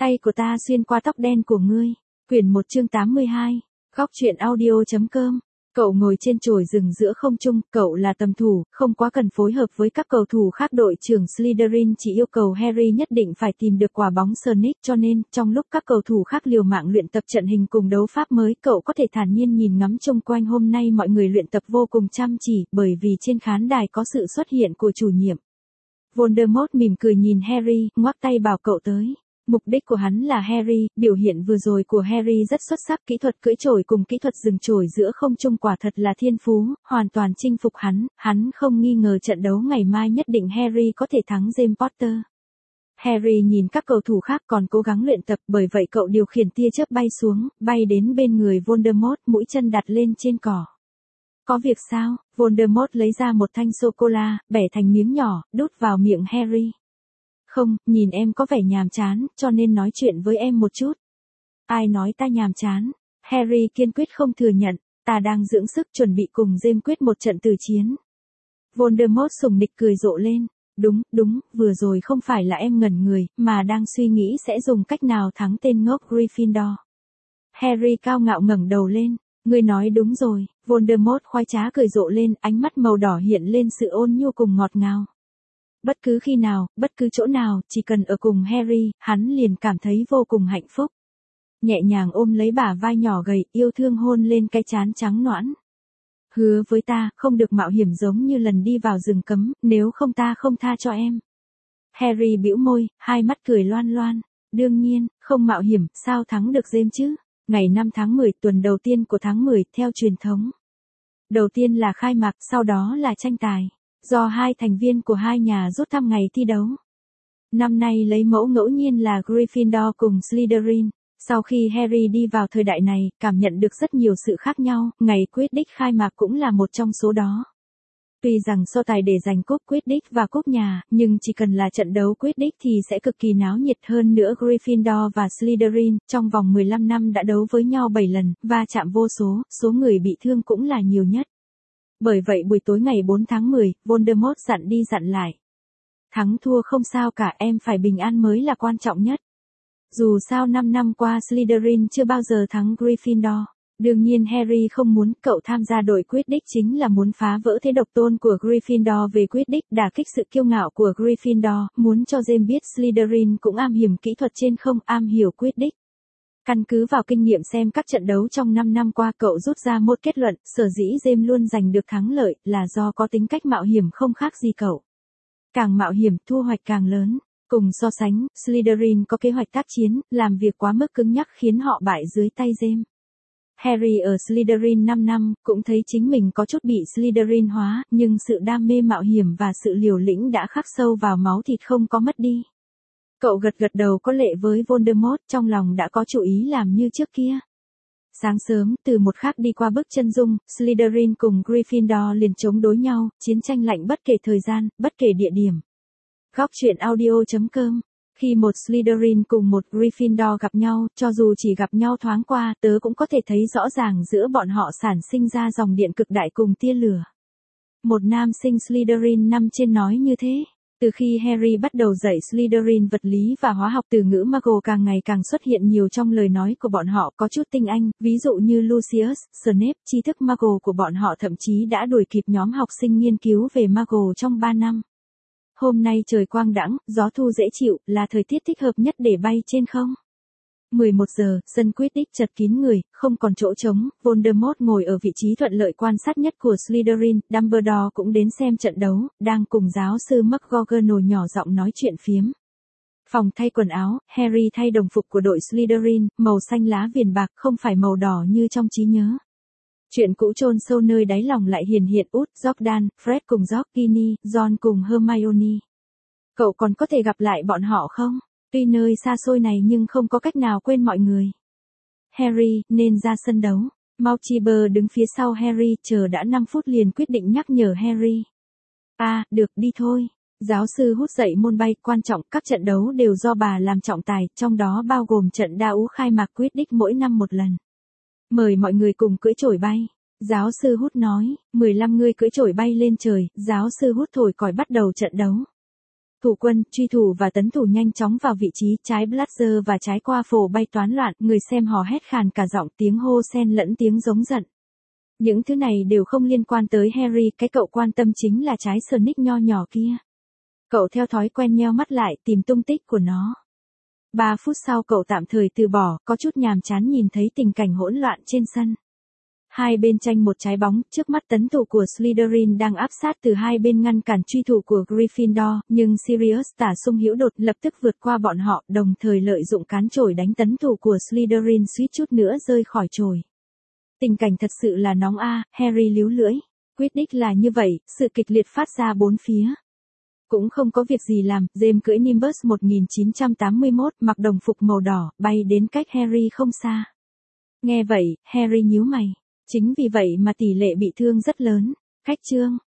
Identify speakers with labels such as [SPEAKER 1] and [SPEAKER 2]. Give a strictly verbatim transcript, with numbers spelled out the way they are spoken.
[SPEAKER 1] Tay của ta xuyên qua tóc đen của ngươi. Quyển một chương tám mươi hai. Góc truyện audio.com. Cậu ngồi trên chổi rừng giữa không trung, cậu là tầm thủ, không quá cần phối hợp với các cầu thủ khác. Đội trưởng Slytherin chỉ yêu cầu Harry nhất định phải tìm được quả bóng Snake, cho nên, trong lúc các cầu thủ khác liều mạng luyện tập trận hình cùng đấu pháp mới, cậu có thể thản nhiên nhìn ngắm chung quanh. Hôm nay mọi người luyện tập vô cùng chăm chỉ, bởi vì trên khán đài có sự xuất hiện của chủ nhiệm. Voldemort mỉm cười nhìn Harry, ngoắc tay bảo cậu tới. Mục đích của hắn là Harry, biểu hiện vừa rồi của Harry rất xuất sắc, kỹ thuật cưỡi chổi cùng kỹ thuật dừng chổi giữa không trung quả thật là thiên phú, hoàn toàn chinh phục hắn, hắn không nghi ngờ trận đấu ngày mai nhất định Harry có thể thắng James Potter. Harry nhìn các cầu thủ khác còn cố gắng luyện tập, bởi vậy cậu điều khiển tia chớp bay xuống, bay đến bên người Voldemort, mũi chân đặt lên trên cỏ. Có việc sao? Voldemort lấy ra một thanh sô-cô-la, bẻ thành miếng nhỏ, đút vào miệng Harry. Không, nhìn em có vẻ nhàm chán, cho nên nói chuyện với em một chút. Ai nói ta nhàm chán? Harry kiên quyết không thừa nhận, ta đang dưỡng sức chuẩn bị cùng James quyết một trận tử chiến. Voldemort sùng nịch cười rộ lên. Đúng, đúng, vừa rồi không phải là em ngẩn người, mà đang suy nghĩ sẽ dùng cách nào thắng tên ngốc Gryffindor. Harry cao ngạo ngẩng đầu lên. Ngươi nói đúng rồi, Voldemort khoái trá cười rộ lên, ánh mắt màu đỏ hiện lên sự ôn nhu cùng ngọt ngào. Bất cứ khi nào, bất cứ chỗ nào, chỉ cần ở cùng Harry, hắn liền cảm thấy vô cùng hạnh phúc. Nhẹ nhàng ôm lấy bả vai nhỏ gầy, yêu thương hôn lên cái trán trắng nõn. Hứa với ta, không được mạo hiểm giống như lần đi vào rừng cấm, nếu không ta không tha cho em. Harry bĩu môi, hai mắt cười loan loan. Đương nhiên, không mạo hiểm, sao thắng được James chứ? Ngày năm tháng mười, tuần đầu tiên của tháng mười, theo truyền thống. Đầu tiên là khai mạc, sau đó là tranh tài. Do hai thành viên của hai nhà rút thăm ngày thi đấu. Năm nay lấy mẫu ngẫu nhiên là Gryffindor cùng Slytherin. Sau khi Harry đi vào thời đại này, cảm nhận được rất nhiều sự khác nhau, ngày Quidditch khai mạc cũng là một trong số đó. Tuy rằng so tài để giành cúp Quidditch và cúp nhà, nhưng chỉ cần là trận đấu Quidditch thì sẽ cực kỳ náo nhiệt. Hơn nữa Gryffindor và Slytherin, trong vòng mười lăm năm đã đấu với nhau bảy lần, va chạm vô số, số người bị thương cũng là nhiều nhất. Bởi vậy buổi tối ngày bốn tháng mười, Voldemort dặn đi dặn lại. Thắng thua không sao cả, em phải bình an mới là quan trọng nhất. Dù sao năm năm qua Slytherin chưa bao giờ thắng Gryffindor. Đương nhiên Harry không muốn, cậu tham gia đội Quidditch chính là muốn phá vỡ thế độc tôn của Gryffindor về Quidditch, đả kích sự kiêu ngạo của Gryffindor, muốn cho James biết Slytherin cũng am hiểu kỹ thuật trên không, am hiểu Quidditch. Căn cứ vào kinh nghiệm xem các trận đấu trong năm năm qua, cậu rút ra một kết luận, sở dĩ James luôn giành được thắng lợi, là do có tính cách mạo hiểm không khác gì cậu. Càng mạo hiểm, thu hoạch càng lớn. Cùng so sánh, Slytherin có kế hoạch tác chiến, làm việc quá mức cứng nhắc khiến họ bại dưới tay James. Harry ở Slytherin năm năm, cũng thấy chính mình có chút bị Slytherin hóa, nhưng sự đam mê mạo hiểm và sự liều lĩnh đã khắc sâu vào máu thịt không có mất đi. Cậu gật gật đầu có lệ với Voldemort, trong lòng đã có chủ ý làm như trước kia. Sáng sớm, từ một khắc đi qua bức chân dung, Slytherin cùng Gryffindor liền chống đối nhau, chiến tranh lạnh bất kể thời gian, bất kể địa điểm. Góc truyện audio.com. Khi một Slytherin cùng một Gryffindor gặp nhau, cho dù chỉ gặp nhau thoáng qua, tớ cũng có thể thấy rõ ràng giữa bọn họ sản sinh ra dòng điện cực đại cùng tia lửa. Một nam sinh Slytherin năm trên nói như thế. Từ khi Harry bắt đầu dạy Slytherin vật lý và hóa học, từ ngữ Muggle càng ngày càng xuất hiện nhiều trong lời nói của bọn họ, có chút tinh anh, ví dụ như Lucius, Snape, tri thức Muggle của bọn họ thậm chí đã đuổi kịp nhóm học sinh nghiên cứu về Muggle trong ba năm. Hôm nay trời quang đãng, gió thu dễ chịu, là thời tiết thích hợp nhất để bay trên không. mười một giờ, sân Quidditch chật kín người, không còn chỗ trống, Voldemort ngồi ở vị trí thuận lợi quan sát nhất của Slytherin, Dumbledore cũng đến xem trận đấu, đang cùng giáo sư McGonagall nhỏ giọng nói chuyện phiếm. Phòng thay quần áo, Harry thay đồng phục của đội Slytherin, màu xanh lá viền bạc, không phải màu đỏ như trong trí nhớ. Chuyện cũ chôn sâu nơi đáy lòng lại hiển hiện út, Jordan, Fred cùng Georgini, Ron cùng Hermione. Cậu còn có thể gặp lại bọn họ không? Tuy nơi xa xôi này nhưng không có cách nào quên mọi người. Harry, nên ra sân đấu. Malchiber đứng phía sau Harry, chờ đã năm phút liền quyết định nhắc nhở Harry. À, được, đi thôi. Giáo sư hút dậy môn bay, quan trọng, các trận đấu đều do bà làm trọng tài, trong đó bao gồm trận đa ú khai mạc Quidditch mỗi năm một lần. Mời mọi người cùng cưỡi chổi bay. Giáo sư hút nói, mười lăm người cưỡi chổi bay lên trời, giáo sư hút thổi còi bắt đầu trận đấu. Thủ quân, truy thủ và tấn thủ nhanh chóng vào vị trí, trái blaster và trái qua phổ bay toán loạn, người xem hò hét khàn cả giọng, tiếng hô xen lẫn tiếng giống giận. Những thứ này đều không liên quan tới Harry, cái cậu quan tâm chính là trái Sonic nho nhỏ kia. Cậu theo thói quen nheo mắt lại tìm tung tích của nó. Ba phút sau cậu tạm thời từ bỏ, có chút nhàm chán nhìn thấy tình cảnh hỗn loạn trên sân. Hai bên tranh một trái bóng, trước mắt tấn thủ của Slytherin đang áp sát từ hai bên ngăn cản truy thủ của Gryffindor, nhưng Sirius tả sung hữu đột lập tức vượt qua bọn họ, đồng thời lợi dụng cán chổi đánh tấn thủ của Slytherin suýt chút nữa rơi khỏi chổi. Tình cảnh thật sự là nóng a, Harry líu lưỡi. Quidditch là như vậy, sự kịch liệt phát ra bốn phía. Cũng không có việc gì làm, James cưỡi Nimbus một nghìn chín trăm tám mươi mốt, mặc đồng phục màu đỏ, bay đến cách Harry không xa. Nghe vậy, Harry nhíu mày. Chính vì vậy mà tỷ lệ bị thương rất lớn. Khách chương.